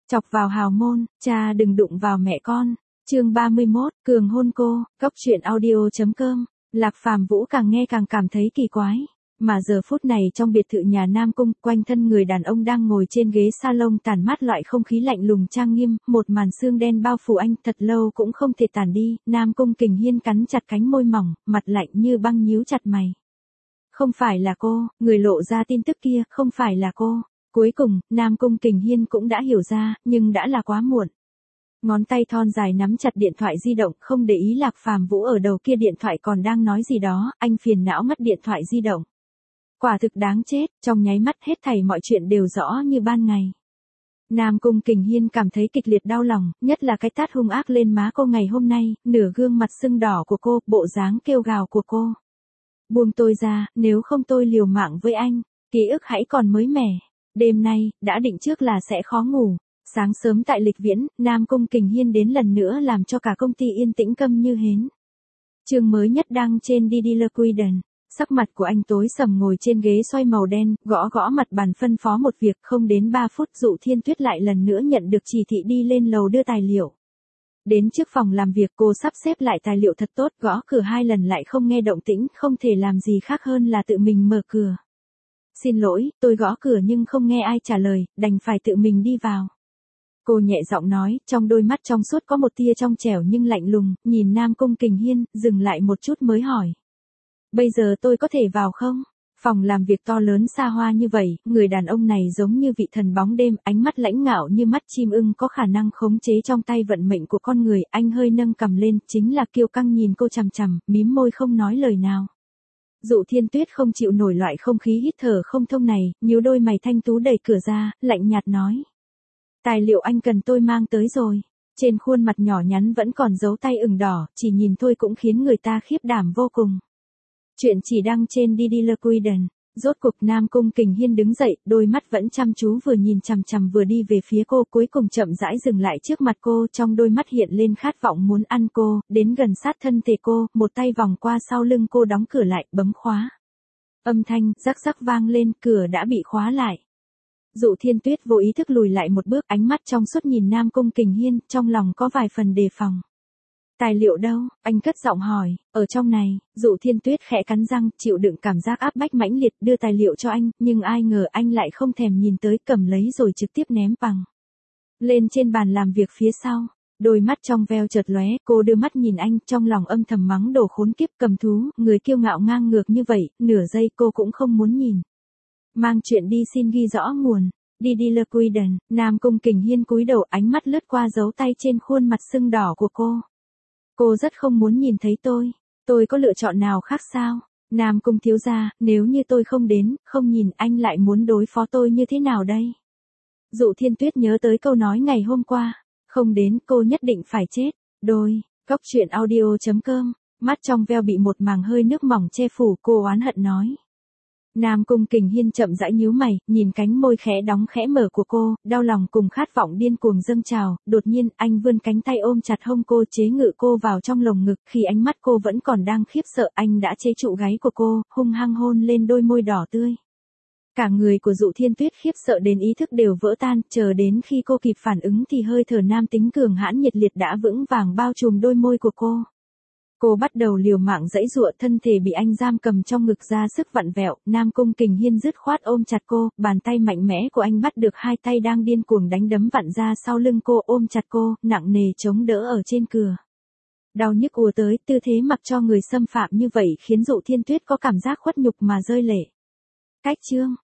Chọc vào hào môn, cha đừng đụng vào mẹ con. Chương 31, Cường hôn cô, Cóc truyện audio.com. Lạc Phàm Vũ càng nghe càng cảm thấy kỳ quái. Mà giờ phút này trong biệt thự nhà Nam Cung, quanh thân người đàn ông đang ngồi trên ghế salon tản mát loại không khí lạnh lùng trang nghiêm, một màn sương đen bao phủ anh thật lâu cũng không thể tản đi. Nam Cung Kình Hiên cắn chặt cánh môi mỏng, mặt lạnh như băng nhíu chặt mày. Không phải là cô, người lộ ra tin tức kia, không phải là cô. Cuối cùng, Nam Cung Kình Hiên cũng đã hiểu ra, nhưng đã là quá muộn. Ngón tay thon dài nắm chặt điện thoại di động, không để ý Lạc Phàm Vũ ở đầu kia điện thoại còn đang nói gì đó, anh phiền não ngắt điện thoại di động. Quả thực đáng chết, trong nháy mắt hết thảy mọi chuyện đều rõ như ban ngày. Nam Cung Kình Hiên cảm thấy kịch liệt đau lòng, nhất là cái tát hung ác lên má cô ngày hôm nay, nửa gương mặt sưng đỏ của cô, bộ dáng kêu gào của cô. Buông tôi ra, nếu không tôi liều mạng với anh. Ký ức hãy còn mới mẻ. Đêm nay, đã định trước là sẽ khó ngủ. Sáng sớm tại Lịch Viễn, Nam Cung Kình Hiên đến lần nữa làm cho cả công ty yên tĩnh câm như hến. Chương mới nhất đăng trên Didier Quiden. Sắc mặt của anh tối sầm ngồi trên ghế xoay màu đen, gõ gõ mặt bàn phân phó một việc, không đến 3 phút Dụ Thiên Tuyết lại lần nữa nhận được chỉ thị đi lên lầu đưa tài liệu. Đến trước phòng làm việc cô sắp xếp lại tài liệu thật tốt, gõ cửa 2 lần lại không nghe động tĩnh, không thể làm gì khác hơn là tự mình mở cửa. Xin lỗi, tôi gõ cửa nhưng không nghe ai trả lời, đành phải tự mình đi vào. Cô nhẹ giọng nói, trong đôi mắt trong suốt có một tia trong trẻo nhưng lạnh lùng, nhìn Nam Cung Kình Hiên, dừng lại một chút mới hỏi. Bây giờ tôi có thể vào không? Phòng làm việc to lớn xa hoa như vậy, người đàn ông này giống như vị thần bóng đêm, ánh mắt lãnh ngạo như mắt chim ưng có khả năng khống chế trong tay vận mệnh của con người, anh hơi nâng cằm lên, chính là kiêu căng nhìn cô chằm chằm, mím môi không nói lời nào. Dụ Thiên Tuyết không chịu nổi loại không khí hít thở không thông này, nhíu đôi mày thanh tú đẩy cửa ra, lạnh nhạt nói. Tài liệu anh cần tôi mang tới rồi. Trên khuôn mặt nhỏ nhắn vẫn còn dấu tay ửng đỏ, chỉ nhìn thôi cũng khiến người ta khiếp đảm vô cùng. Chuyện chỉ đăng trên Didier Quiden. Rốt cuộc Nam Cung Kình Hiên đứng dậy, đôi mắt vẫn chăm chú vừa nhìn chằm chằm vừa đi về phía cô, cuối cùng chậm rãi dừng lại trước mặt cô, trong đôi mắt hiện lên khát vọng muốn ăn cô, đến gần sát thân thể cô, một tay vòng qua sau lưng cô đóng cửa lại, bấm khóa. Âm thanh rắc rắc vang lên, cửa đã bị khóa lại. Dụ Thiên Tuyết vô ý thức lùi lại một bước, ánh mắt trong suốt nhìn Nam Cung Kình Hiên, trong lòng có vài phần đề phòng. Tài liệu đâu? Anh cất giọng hỏi. Ở trong này. Dụ Thiên Tuyết khẽ cắn răng, chịu đựng cảm giác áp bách mãnh liệt, đưa tài liệu cho anh, nhưng ai ngờ anh lại không thèm nhìn tới, cầm lấy rồi trực tiếp ném bằng lên trên bàn làm việc phía sau. Đôi mắt trong veo chợt lóe, cô đưa mắt nhìn anh, trong lòng âm thầm mắng đồ khốn kiếp cầm thú, người kiêu ngạo ngang ngược như vậy, nửa giây cô cũng không muốn nhìn. Mang chuyện đi xin ghi rõ nguồn. Didier Quiden. Nam Cung Kình Hiên cúi đầu, ánh mắt lướt qua dấu tay trên khuôn mặt sưng đỏ của cô. Cô rất không muốn nhìn thấy tôi có lựa chọn nào khác sao? Nam Cung thiếu gia, nếu như tôi không đến, không nhìn, anh lại muốn đối phó tôi như thế nào đây? Dụ Thiên Tuyết nhớ tới câu nói ngày hôm qua, không đến cô nhất định phải chết. Cóc truyện audio.com. Mắt trong veo bị một màng hơi nước mỏng che phủ, cô oán hận nói. Nam Cung Kình Hiên chậm rãi nhíu mày, nhìn cánh môi khẽ đóng khẽ mở của cô, đau lòng cùng khát vọng điên cuồng dâng trào, đột nhiên anh vươn cánh tay ôm chặt hông cô, chế ngự cô vào trong lồng ngực, khi ánh mắt cô vẫn còn đang khiếp sợ, anh đã chế trụ gáy của cô, hung hăng hôn lên đôi môi đỏ tươi. Cả người của Dụ Thiên Tuyết khiếp sợ đến ý thức đều vỡ tan, chờ đến khi cô kịp phản ứng thì hơi thở nam tính cường hãn nhiệt liệt đã vững vàng bao trùm đôi môi của cô. Cô bắt đầu liều mạng giãy giụa, thân thể bị anh giam cầm trong ngực ra sức vặn vẹo, Nam Cung Kình Hiên dứt khoát ôm chặt cô, bàn tay mạnh mẽ của anh bắt được hai tay đang điên cuồng đánh đấm vặn ra sau lưng cô, ôm chặt cô, nặng nề chống đỡ ở trên cửa. Đau nhức ùa tới, tư thế mặc cho người xâm phạm như vậy khiến Dụ Thiên Tuyết có cảm giác khuất nhục mà rơi lệ. Cách chương